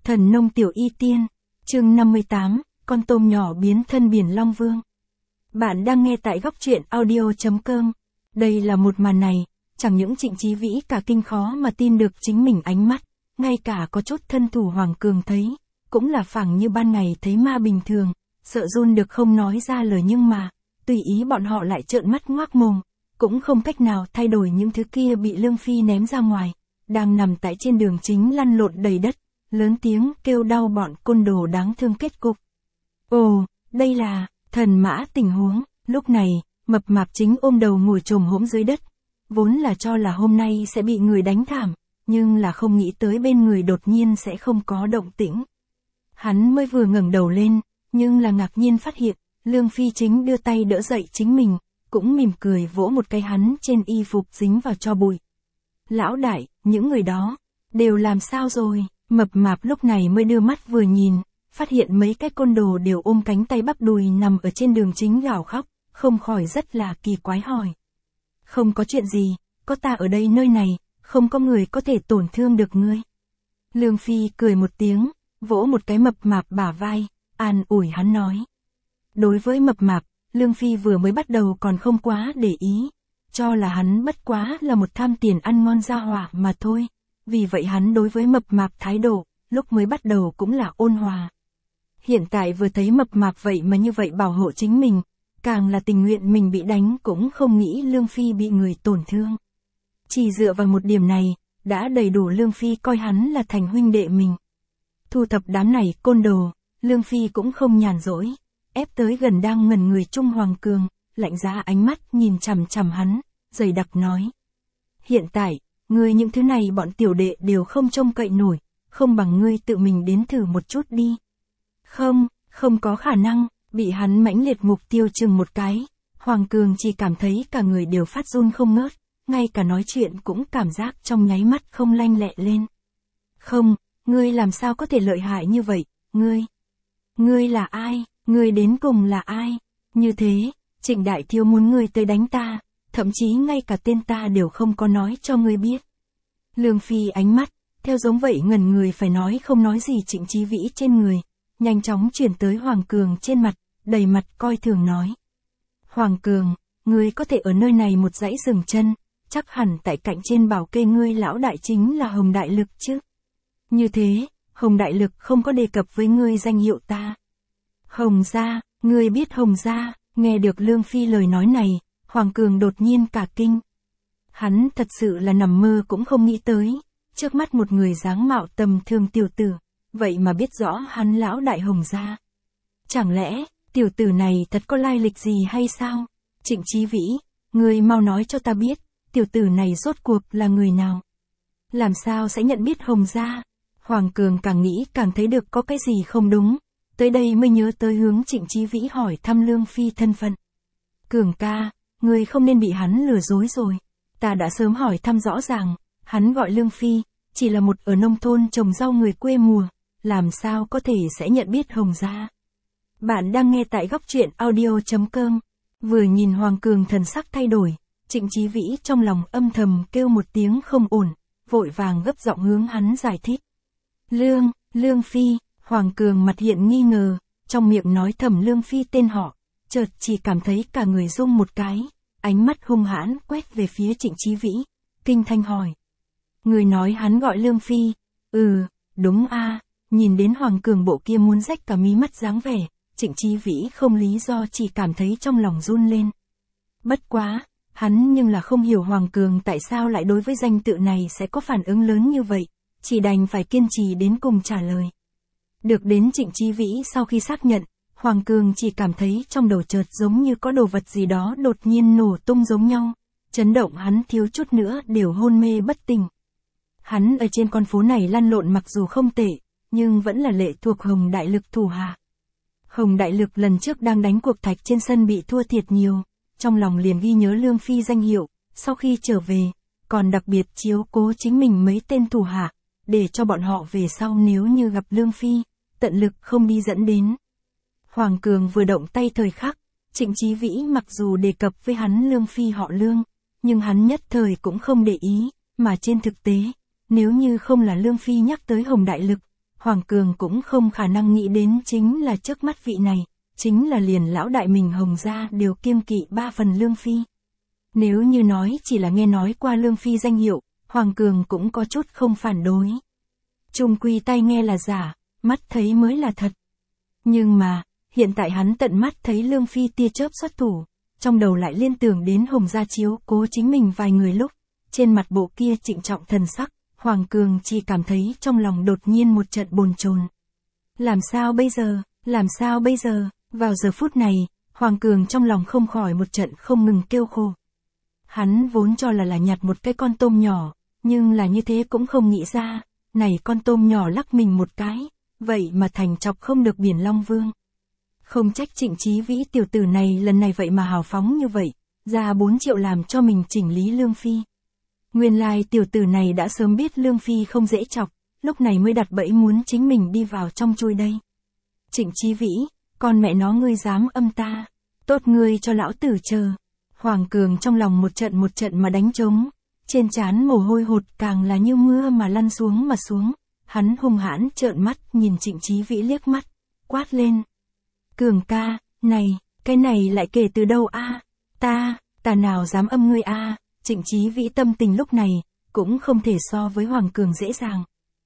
Thần nông tiểu y tiên, chương 58, con tôm nhỏ biến thân biển Long Vương. Bạn đang nghe tại góc truyện audio.com. Đây là một màn này, chẳng những Trịnh Chí Vĩ cả kinh khó mà tin được chính mình ánh mắt, ngay cả có chút thân thủ Hoàng Cường thấy, cũng là phảng như ban ngày thấy ma bình thường, sợ run được không nói ra lời nhưng mà, tùy ý bọn họ lại trợn mắt ngoác mồm, cũng không cách nào thay đổi những thứ kia bị Lương Phi ném ra ngoài, đang nằm tại trên đường chính lăn lộn đầy đất, lớn tiếng kêu đau bọn côn đồ đáng thương kết cục. Ồ, đây là thần mã tình huống, lúc này, mập mạp chính ôm đầu ngồi chồm hổm dưới đất, vốn là cho là hôm nay sẽ bị người đánh thảm, nhưng là không nghĩ tới bên người đột nhiên sẽ không có động tĩnh. Hắn mới vừa ngẩng đầu lên, nhưng là ngạc nhiên phát hiện, Lương Phi chính đưa tay đỡ dậy chính mình, cũng mỉm cười vỗ một cái hắn trên y phục dính vào tro bụi. Lão đại, những người đó, đều làm sao rồi? Mập mạp lúc này mới đưa mắt vừa nhìn, phát hiện mấy cái côn đồ đều ôm cánh tay bắp đùi nằm ở trên đường chính gào khóc, không khỏi rất là kỳ quái hỏi. Không có chuyện gì, có ta ở đây nơi này, không có người có thể tổn thương được ngươi. Lương Phi cười một tiếng, vỗ một cái mập mạp bả vai, an ủi hắn nói. Đối với mập mạp, Lương Phi vừa mới bắt đầu còn không quá để ý, cho là hắn bất quá là một tham tiền ăn ngon ra hỏa mà thôi. Vì vậy hắn đối với mập mạp thái độ, lúc mới bắt đầu cũng là ôn hòa. Hiện tại vừa thấy mập mạp vậy mà như vậy bảo hộ chính mình, càng là tình nguyện mình bị đánh cũng không nghĩ Lương Phi bị người tổn thương. Chỉ dựa vào một điểm này, đã đầy đủ Lương Phi coi hắn là thành huynh đệ mình. Thu thập đám này côn đồ, Lương Phi cũng không nhàn rỗi, ép tới gần đang ngẩn người Trung Hoàng Cường, lạnh giá ánh mắt nhìn chằm chằm hắn, dày đặc nói. Hiện tại, ngươi những thứ này bọn tiểu đệ đều không trông cậy nổi, không bằng ngươi tự mình đến thử một chút đi. Không có khả năng, bị hắn mãnh liệt mục tiêu chừng một cái, Hoàng Cường chỉ cảm thấy cả người đều phát run không ngớt, ngay cả nói chuyện cũng cảm giác trong nháy mắt không lanh lẹ lên. Không, ngươi làm sao có thể lợi hại như vậy, ngươi là ai, ngươi đến cùng là ai, như thế, Trịnh Đại Thiếu muốn ngươi tới đánh ta. Thậm chí ngay cả tên ta đều không có nói cho ngươi biết. Lương Phi ánh mắt, theo giống vậy ngẩn người phải nói không nói gì Trịnh Chí Vĩ trên người, nhanh chóng chuyển tới Hoàng Cường trên mặt, đầy mặt coi thường nói. Hoàng Cường, ngươi có thể ở nơi này một dãy dừng chân, chắc hẳn tại cạnh trên bảo kê ngươi lão đại chính là Hồng Đại Lực chứ. Như thế, Hồng Đại Lực không có đề cập với ngươi danh hiệu ta. Hồng gia, ngươi biết Hồng gia, nghe được Lương Phi lời nói này. Hoàng Cường đột nhiên cả kinh. Hắn thật sự là nằm mơ cũng không nghĩ tới, trước mắt một người dáng mạo tầm thường tiểu tử, vậy mà biết rõ hắn lão đại Hồng gia. Chẳng lẽ, tiểu tử này thật có lai lịch gì hay sao? Trịnh Chí Vĩ, ngươi mau nói cho ta biết, tiểu tử này rốt cuộc là người nào? Làm sao sẽ nhận biết Hồng gia? Hoàng Cường càng nghĩ càng thấy được có cái gì không đúng, tới đây mới nhớ tới hướng Trịnh Chí Vĩ hỏi thăm Lương Phi thân phận. Cường ca, ngươi không nên bị hắn lừa dối rồi. Ta đã sớm hỏi thăm rõ ràng, hắn gọi Lương Phi, chỉ là một ở nông thôn trồng rau người quê mùa, làm sao có thể sẽ nhận biết Hồng gia. Bạn đang nghe tại góc truyện audio.com. Vừa nhìn Hoàng Cường thần sắc thay đổi, Trịnh Chí Vĩ trong lòng âm thầm kêu một tiếng không ổn, vội vàng gấp giọng hướng hắn giải thích. Lương Phi, Hoàng Cường mặt hiện nghi ngờ, trong miệng nói thầm Lương Phi tên họ. Chợt chỉ cảm thấy cả người rung một cái, ánh mắt hung hãn quét về phía Trịnh Chí Vĩ, kinh thanh hỏi. Người nói hắn gọi Lương Phi, đúng a. Nhìn đến Hoàng Cường bộ kia muốn rách cả mí mắt dáng vẻ, Trịnh Chí Vĩ không lý do chỉ cảm thấy trong lòng run lên. Bất quá, hắn nhưng là không hiểu Hoàng Cường tại sao lại đối với danh tự này sẽ có phản ứng lớn như vậy, chỉ đành phải kiên trì đến cùng trả lời. Được đến Trịnh Chí Vĩ sau khi xác nhận, Hoàng Cường chỉ cảm thấy trong đầu chợt giống như có đồ vật gì đó đột nhiên nổ tung giống nhau, chấn động hắn thiếu chút nữa đều hôn mê bất tỉnh. Hắn ở trên con phố này lăn lộn mặc dù không tệ, nhưng vẫn là lệ thuộc Hồng Đại Lực thủ hạ. Hồng Đại Lực lần trước đang đánh cuộc thạch trên sân bị thua thiệt nhiều, trong lòng liền ghi nhớ Lương Phi danh hiệu, sau khi trở về, còn đặc biệt chiếu cố chính mình mấy tên thủ hạ, để cho bọn họ về sau nếu như gặp Lương Phi, tận lực không đi dẫn đến. Hoàng Cường vừa động tay thời khắc, Trịnh Chí Vĩ mặc dù đề cập với hắn Lương Phi họ Lương, nhưng hắn nhất thời cũng không để ý, mà trên thực tế, nếu như không là Lương Phi nhắc tới Hồng Đại Lực, Hoàng Cường cũng không khả năng nghĩ đến chính là trước mắt vị này, chính là liền lão đại mình Hồng gia đều kiêng kỵ 3 phần Lương Phi. Nếu như nói chỉ là nghe nói qua Lương Phi danh hiệu, Hoàng Cường cũng có chút không phản đối. Chung quy tai nghe là giả, mắt thấy mới là thật. Nhưng mà, hiện tại hắn tận mắt thấy Lương Phi tia chớp xuất thủ, trong đầu lại liên tưởng đến Hồng gia chiếu cố chính mình vài người lúc, trên mặt bộ kia trịnh trọng thần sắc, Hoàng Cường chỉ cảm thấy trong lòng đột nhiên một trận bồn chồn. Làm sao bây giờ, làm sao bây giờ, vào giờ phút này, Hoàng Cường trong lòng không khỏi một trận không ngừng kêu khổ. Hắn vốn cho là nhặt một cái con tôm nhỏ, nhưng là như thế cũng không nghĩ ra, này con tôm nhỏ lắc mình một cái, vậy mà thành chọc không được Biển Long Vương. Không trách Trịnh Chí Vĩ tiểu tử này lần này vậy mà hào phóng như vậy, ra 4 triệu làm cho mình chỉnh lý Lương Phi. Nguyên lai tiểu tử này đã sớm biết Lương Phi không dễ chọc, lúc này mới đặt bẫy muốn chính mình đi vào trong chui đây. Trịnh Chí Vĩ, con mẹ nó ngươi dám âm ta, tốt ngươi cho lão tử chờ. Hoàng Cường trong lòng một trận mà đánh trống, trên trán mồ hôi hột càng là như mưa mà lăn xuống mà xuống, hắn hung hãn trợn mắt nhìn Trịnh Chí Vĩ liếc mắt, quát lên. Cường ca, này, cái này lại kể từ đâu a? Ta nào dám âm ngươi a? Trịnh Chí Vĩ tâm tình lúc này, cũng không thể so với Hoàng Cường dễ dàng.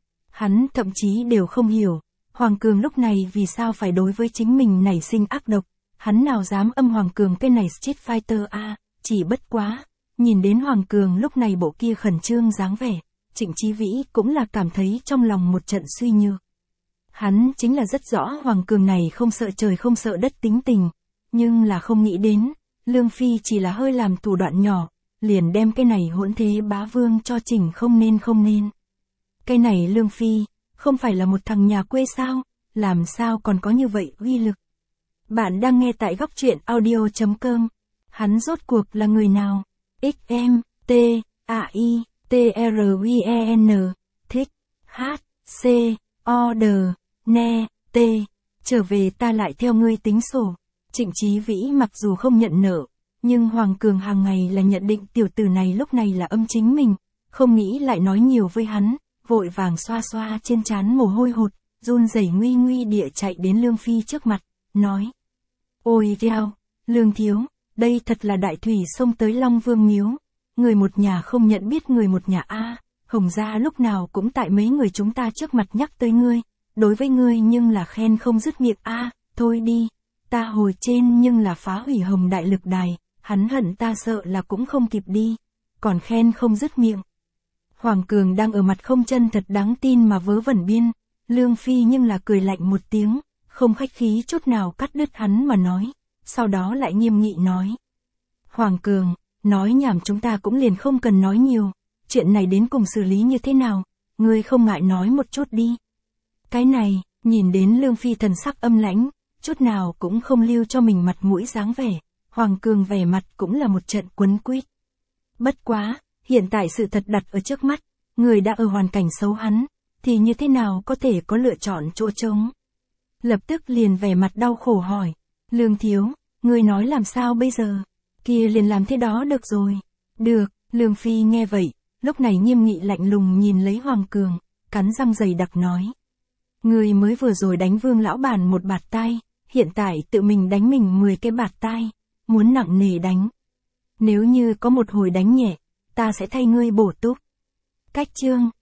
Hắn thậm chí đều không hiểu, Hoàng Cường lúc này vì sao phải đối với chính mình nảy sinh ác độc, hắn nào dám âm Hoàng Cường cái này Street Fighter a, chỉ bất quá, nhìn đến Hoàng Cường lúc này bộ kia khẩn trương dáng vẻ, Trịnh Chí Vĩ cũng là cảm thấy trong lòng một trận suy nhược. Hắn chính là rất rõ Hoàng Cường này không sợ trời không sợ đất tính tình, nhưng là không nghĩ đến, Lương Phi chỉ là hơi làm thủ đoạn nhỏ, liền đem cái này hỗn thế bá vương cho chỉnh không nên. Cái này Lương Phi, không phải là một thằng nhà quê sao, làm sao còn có như vậy uy lực. Bạn đang nghe tại góc truyện audio.com, hắn rốt cuộc là người nào? XM, T, A, I, T, R, U, E, N, thích, H, C, O, D, Ne, T, trở về ta lại theo ngươi tính sổ. Trịnh Chí Vĩ mặc dù không nhận nợ, nhưng Hoàng Cường hàng ngày là nhận định tiểu tử này lúc này là âm chính mình, không nghĩ lại nói nhiều với hắn, vội vàng xoa xoa trên trán mồ hôi hột, run rẩy nguy địa chạy đến Lương Phi trước mặt, nói. Ôi reo, Lương thiếu, đây thật là đại thủy xông tới Long Vương miếu, người một nhà không nhận biết người một nhà a, Hồng gia lúc nào cũng tại mấy người chúng ta trước mặt nhắc tới ngươi, đối với ngươi nhưng là khen không dứt miệng a, thôi đi, ta hồi trên nhưng là phá hủy Hồng đại lực đài, hắn hận ta sợ là cũng không kịp đi, còn khen không dứt miệng. Hoàng Cường đang ở mặt không chân thật đáng tin mà vớ vẩn biên, Lương Phi nhưng là cười lạnh một tiếng, không khách khí chút nào cắt đứt hắn mà nói, sau đó lại nghiêm nghị nói. Hoàng Cường, nói nhảm chúng ta cũng liền không cần nói nhiều, chuyện này đến cùng xử lý như thế nào, ngươi không ngại nói một chút đi. Cái này, nhìn đến Lương Phi thần sắc âm lãnh, chút nào cũng không lưu cho mình mặt mũi dáng vẻ, Hoàng Cường vẻ mặt cũng là một trận quấn quýt. Bất quá, hiện tại sự thật đặt ở trước mắt, người đã ở hoàn cảnh xấu hắn, thì như thế nào có thể có lựa chọn chỗ trống. Lập tức liền vẻ mặt đau khổ hỏi, Lương thiếu, người nói làm sao bây giờ, kia liền làm thế đó được rồi. Được, Lương Phi nghe vậy, lúc này nghiêm nghị lạnh lùng nhìn lấy Hoàng Cường, cắn răng dày đặc nói. Người mới vừa rồi đánh Vương lão bản một bạt tai, hiện tại tự mình đánh mình 10 cái bạt tai, muốn nặng nề đánh. Nếu như có một hồi đánh nhẹ, ta sẽ thay ngươi bổ túc. Cách chương